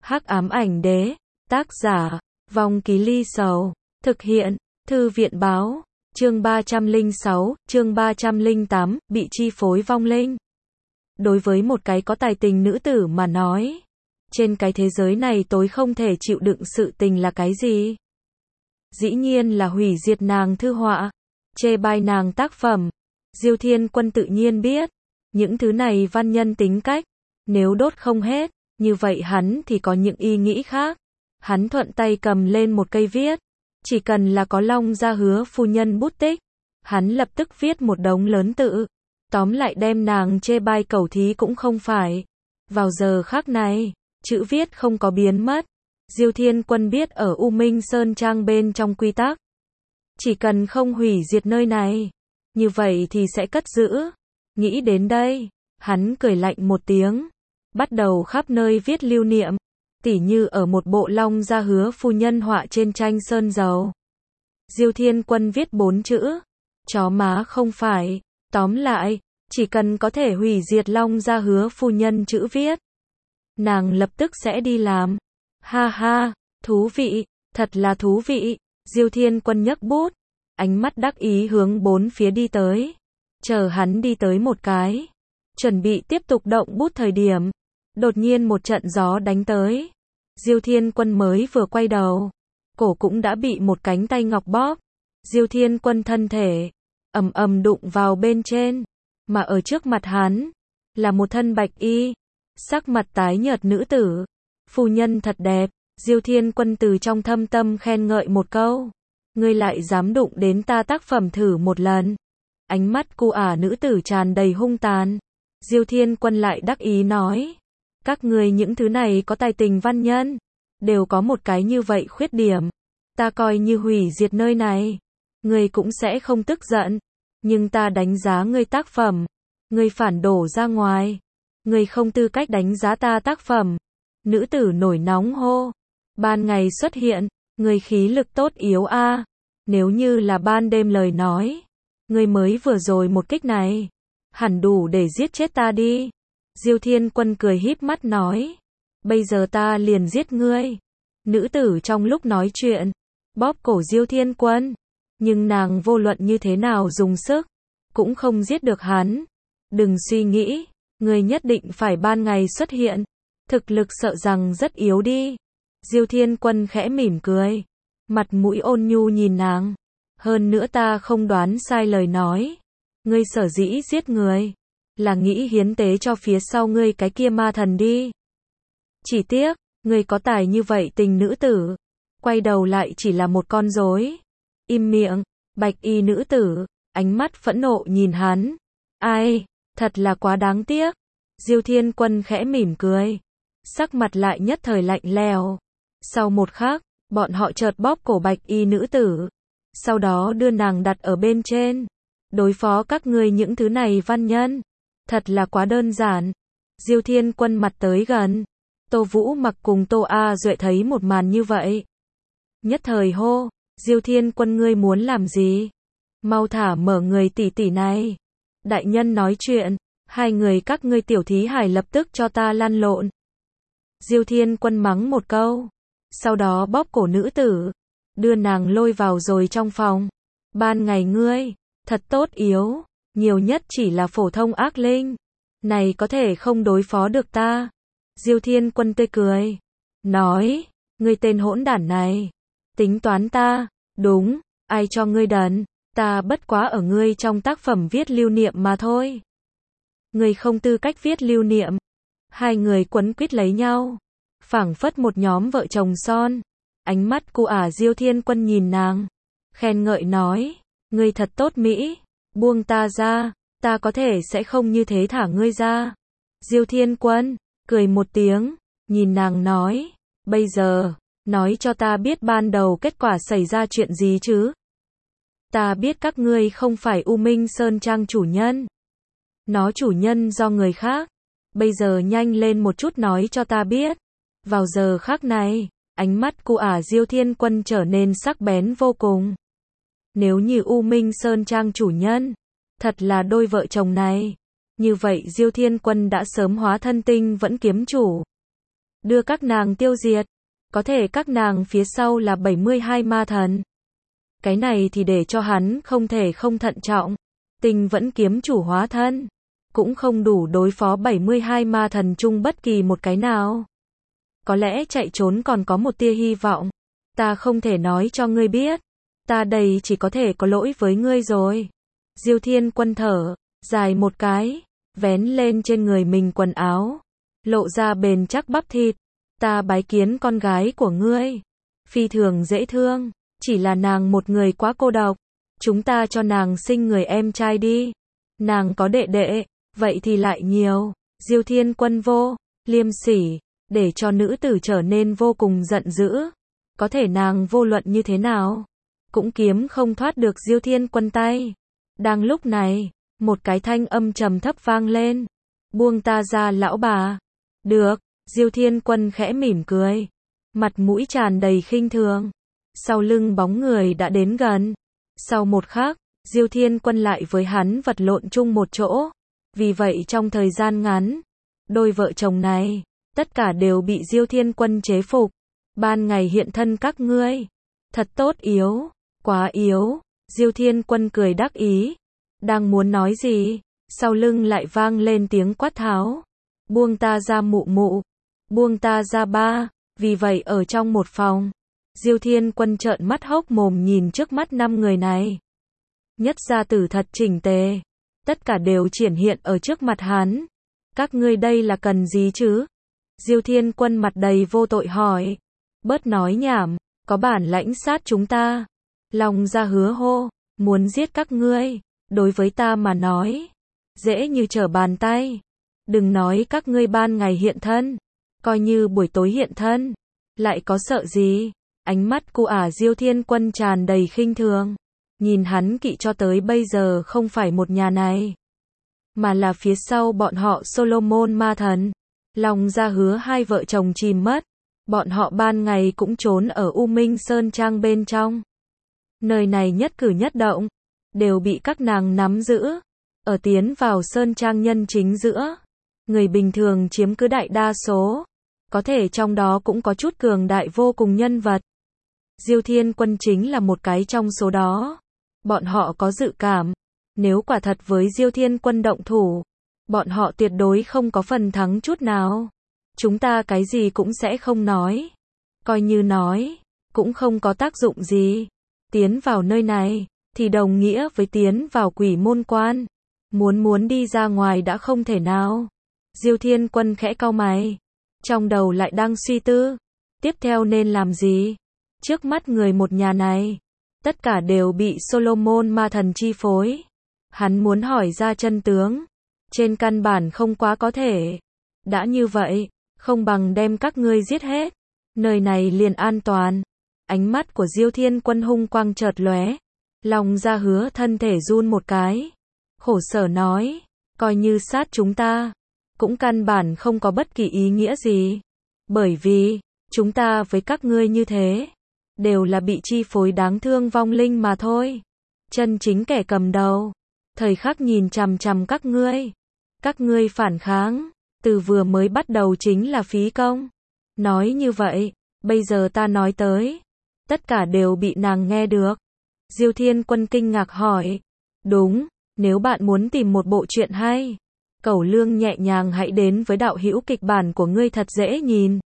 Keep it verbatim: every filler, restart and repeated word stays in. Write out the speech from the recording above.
Hắc ám ảnh đế, tác giả, Vong Ký Ly Sầu, thực hiện, Thư viện báo, chương ba trăm lẻ sáu, chương ba trăm lẻ tám, bị chi phối vong linh. Đối với một cái có tài tình nữ tử mà nói, trên cái thế giới này tối không thể chịu đựng sự tình là cái gì? Dĩ nhiên là hủy diệt nàng thư họa, chê bai nàng tác phẩm. Diêu Thiên Quân tự nhiên biết, những thứ này văn nhân tính cách, nếu đốt không hết, như vậy hắn thì có những ý nghĩ khác. Hắn thuận tay cầm lên một cây viết, chỉ cần là có Long Gia Hứa phu nhân bút tích, hắn lập tức viết một đống lớn tự. Tóm lại đem nàng chê bai cẩu thí cũng không phải. Vào giờ khắc này, chữ viết không có biến mất. Diêu Thiên Quân biết ở U Minh Sơn Trang bên trong quy tắc, chỉ cần không hủy diệt nơi này, như vậy thì sẽ cất giữ. Nghĩ đến đây, hắn cười lạnh một tiếng, bắt đầu khắp nơi viết lưu niệm, tỉ như ở một bộ Long Gia Hứa phu nhân họa trên tranh sơn dầu. Diêu Thiên Quân viết bốn chữ, chó má không phải. Tóm lại, chỉ cần có thể hủy diệt Long Gia Hứa phu nhân chữ viết, nàng lập tức sẽ đi làm. Ha ha, thú vị, thật là thú vị. Diêu Thiên Quân nhấc bút, ánh mắt đắc ý hướng bốn phía đi tới. Chờ hắn đi tới một cái, chuẩn bị tiếp tục động bút thời điểm, đột nhiên một trận gió đánh tới. Diêu Thiên Quân mới vừa quay đầu, cổ cũng đã bị một cánh tay ngọc bóp. Diêu Thiên Quân thân thể ầm ầm đụng vào bên trên, mà ở trước mặt hắn là một thân bạch y, sắc mặt tái nhợt nữ tử. Phu nhân thật đẹp. Diêu Thiên Quân từ trong thâm tâm khen ngợi một câu. Ngươi lại dám đụng đến ta tác phẩm thử một lần. Ánh mắt cu ả nữ tử tràn đầy hung tàn. Diêu Thiên Quân lại đắc ý nói, các ngươi những thứ này có tài tình văn nhân, đều có một cái như vậy khuyết điểm. Ta coi như hủy diệt nơi này, ngươi cũng sẽ không tức giận. Nhưng ta đánh giá ngươi tác phẩm, ngươi phản đổ ra ngoài, ngươi không tư cách đánh giá ta tác phẩm. Nữ tử nổi nóng hô, ban ngày xuất hiện, ngươi khí lực tốt yếu a, à. Nếu như là ban đêm lời nói, ngươi mới vừa rồi một kích này, hẳn đủ để giết chết ta đi. Diêu Thiên Quân cười híp mắt nói, bây giờ ta liền giết ngươi. Nữ tử trong lúc nói chuyện, bóp cổ Diêu Thiên Quân, nhưng nàng vô luận như thế nào dùng sức, cũng không giết được hắn. Đừng suy nghĩ, ngươi nhất định phải ban ngày xuất hiện, thực lực sợ rằng rất yếu đi. Diêu Thiên Quân khẽ mỉm cười, mặt mũi ôn nhu nhìn nàng. Hơn nữa ta không đoán sai lời nói, ngươi sở dĩ giết người, là nghĩ hiến tế cho phía sau ngươi cái kia ma thần đi. Chỉ tiếc, ngươi có tài như vậy tình nữ tử, quay đầu lại chỉ là một con rối. Im miệng. Bạch y nữ tử, ánh mắt phẫn nộ nhìn hắn. Ai, thật là quá đáng tiếc. Diêu Thiên Quân khẽ mỉm cười, sắc mặt lại nhất thời lạnh lẽo. Sau một khắc, bọn họ chợt bóp cổ bạch y nữ tử, sau đó đưa nàng đặt ở bên trên. Đối phó các ngươi những thứ này văn nhân, thật là quá đơn giản. Diêu Thiên Quân mặt tới gần. Tô Vũ Mặc cùng Tô A Duệ thấy một màn như vậy, nhất thời hô, Diêu Thiên Quân ngươi muốn làm gì? Mau thả mở người tỷ tỷ này. Đại nhân nói chuyện, hai người các ngươi tiểu thí hải lập tức cho ta lăn lộn. Diêu Thiên Quân mắng một câu, sau đó bóp cổ nữ tử, đưa nàng lôi vào rồi trong phòng. Ban ngày ngươi, thật tốt yếu, nhiều nhất chỉ là phổ thông ác linh, này có thể không đối phó được ta. Diêu Thiên Quân tươi cười, nói, ngươi tên hỗn đản này, tính toán ta, đúng, ai cho ngươi đần, ta bất quá ở ngươi trong tác phẩm viết lưu niệm mà thôi. Ngươi không tư cách viết lưu niệm. Hai người quấn quýt lấy nhau, phảng phất một nhóm vợ chồng son. Ánh mắt cu ả Diêu Thiên Quân nhìn nàng, khen ngợi nói, ngươi thật tốt mỹ, buông ta ra, ta có thể sẽ không như thế thả ngươi ra. Diêu Thiên Quân, cười một tiếng, nhìn nàng nói, bây giờ, nói cho ta biết ban đầu kết quả xảy ra chuyện gì chứ? Ta biết các ngươi không phải U Minh Sơn Trang chủ nhân. Nó chủ nhân do người khác. Bây giờ nhanh lên một chút nói cho ta biết. Vào giờ khắc này, ánh mắt cu ả Diêu Thiên Quân trở nên sắc bén vô cùng. Nếu như U Minh Sơn Trang chủ nhân, thật là đôi vợ chồng này, như vậy Diêu Thiên Quân đã sớm hóa thân tinh vẫn kiếm chủ. đưa các nàng tiêu diệt. Có thể các nàng phía sau là bảy mươi hai ma thần. Cái này thì để cho hắn không thể không thận trọng. Tinh vẫn kiếm chủ hóa thân, cũng không đủ đối phó bảy mươi hai ma thần chung bất kỳ một cái nào. Có lẽ chạy trốn còn có một tia hy vọng. Ta không thể nói cho ngươi biết. Ta đây chỉ có thể có lỗi với ngươi rồi. Diêu Thiên Quân thở dài một cái, vén lên trên người mình quần áo, lộ ra bền chắc bắp thịt. Ta bái kiến con gái của ngươi, phi thường dễ thương, chỉ là nàng một người quá cô độc. Chúng ta cho nàng sinh người em trai đi. Nàng có đệ đệ, vậy thì lại nhiều. Diêu Thiên Quân vô liêm sỉ, để cho nữ tử trở nên vô cùng giận dữ. Có thể nàng vô luận như thế nào, cũng kiếm không thoát được Diêu Thiên Quân tay. Đang lúc này, một cái thanh âm trầm thấp vang lên. Buông ta ra lão bà. Được, Diêu Thiên Quân khẽ mỉm cười, mặt mũi tràn đầy khinh thường. Sau lưng bóng người đã đến gần. Sau một khắc, Diêu Thiên Quân lại với hắn vật lộn chung một chỗ. Vì vậy trong thời gian ngắn, đôi vợ chồng này, tất cả đều bị Diêu Thiên Quân chế phục. Ban ngày hiện thân các ngươi, thật tốt yếu, quá yếu. Diêu Thiên Quân cười đắc ý, đang muốn nói gì, sau lưng lại vang lên tiếng quát tháo. Buông ta ra mụ mụ, buông ta ra ba. Vì vậy ở trong một phòng, Diêu Thiên Quân trợn mắt hốc mồm nhìn trước mắt năm người này. Nhất gia tử thật chỉnh tề, tất cả đều triển hiện ở trước mặt hắn. Các ngươi đây là cần gì chứ? Diêu Thiên Quân mặt đầy vô tội hỏi. Bớt nói nhảm, có bản lãnh sát chúng ta. Long Gia hứa hô, muốn giết các ngươi, đối với ta mà nói, dễ như trở bàn tay. Đừng nói các ngươi ban ngày hiện thân, coi như buổi tối hiện thân, lại có sợ gì? Ánh mắt của ả Diêu Thiên Quân tràn đầy khinh thường. Nhìn hắn kỵ cho tới bây giờ không phải một nhà này, mà là phía sau bọn họ Solomon ma thần. Long Gia hứa hai vợ chồng chìm mất. Bọn họ ban ngày cũng trốn ở U Minh Sơn Trang bên trong. Nơi này nhất cử nhất động, đều bị các nàng nắm giữ. Ở tiến vào Sơn Trang nhân chính giữa, người bình thường chiếm cứ đại đa số. Có thể trong đó cũng có chút cường đại vô cùng nhân vật. Diêu Thiên Quân chính là một cái trong số đó. Bọn họ có dự cảm, nếu quả thật với Diêu Thiên Quân động thủ, bọn họ tuyệt đối không có phần thắng chút nào. Chúng ta cái gì cũng sẽ không nói. Coi như nói, cũng không có tác dụng gì. Tiến vào nơi này, thì đồng nghĩa với tiến vào quỷ môn quan. Muốn muốn đi ra ngoài đã không thể nào. Diêu Thiên Quân khẽ cau mày, trong đầu lại đang suy tư. Tiếp theo nên làm gì? Trước mắt người một nhà này, tất cả đều bị Solomon ma thần chi phối. Hắn muốn hỏi ra chân tướng, trên căn bản không quá có thể. Đã như vậy, không bằng đem các ngươi giết hết. Nơi này liền an toàn. Ánh mắt của Diêu Thiên Quân hung quang chợt lóe. Long Gia hứa thân thể run một cái. Khổ sở nói, coi như sát chúng ta, cũng căn bản không có bất kỳ ý nghĩa gì. Bởi vì, chúng ta với các ngươi như thế, đều là bị chi phối đáng thương vong linh mà thôi. Chân chính kẻ cầm đầu, thời khắc nhìn chằm chằm các ngươi. Các ngươi phản kháng, từ vừa mới bắt đầu chính là phí công. Nói như vậy, bây giờ ta nói tới, tất cả đều bị nàng nghe được. Diêu Thiên Quân kinh ngạc hỏi. Đúng, nếu bạn muốn tìm một bộ truyện hay, Cẩu Lương nhẹ nhàng hãy đến với đạo hữu kịch bản của ngươi thật dễ nhìn.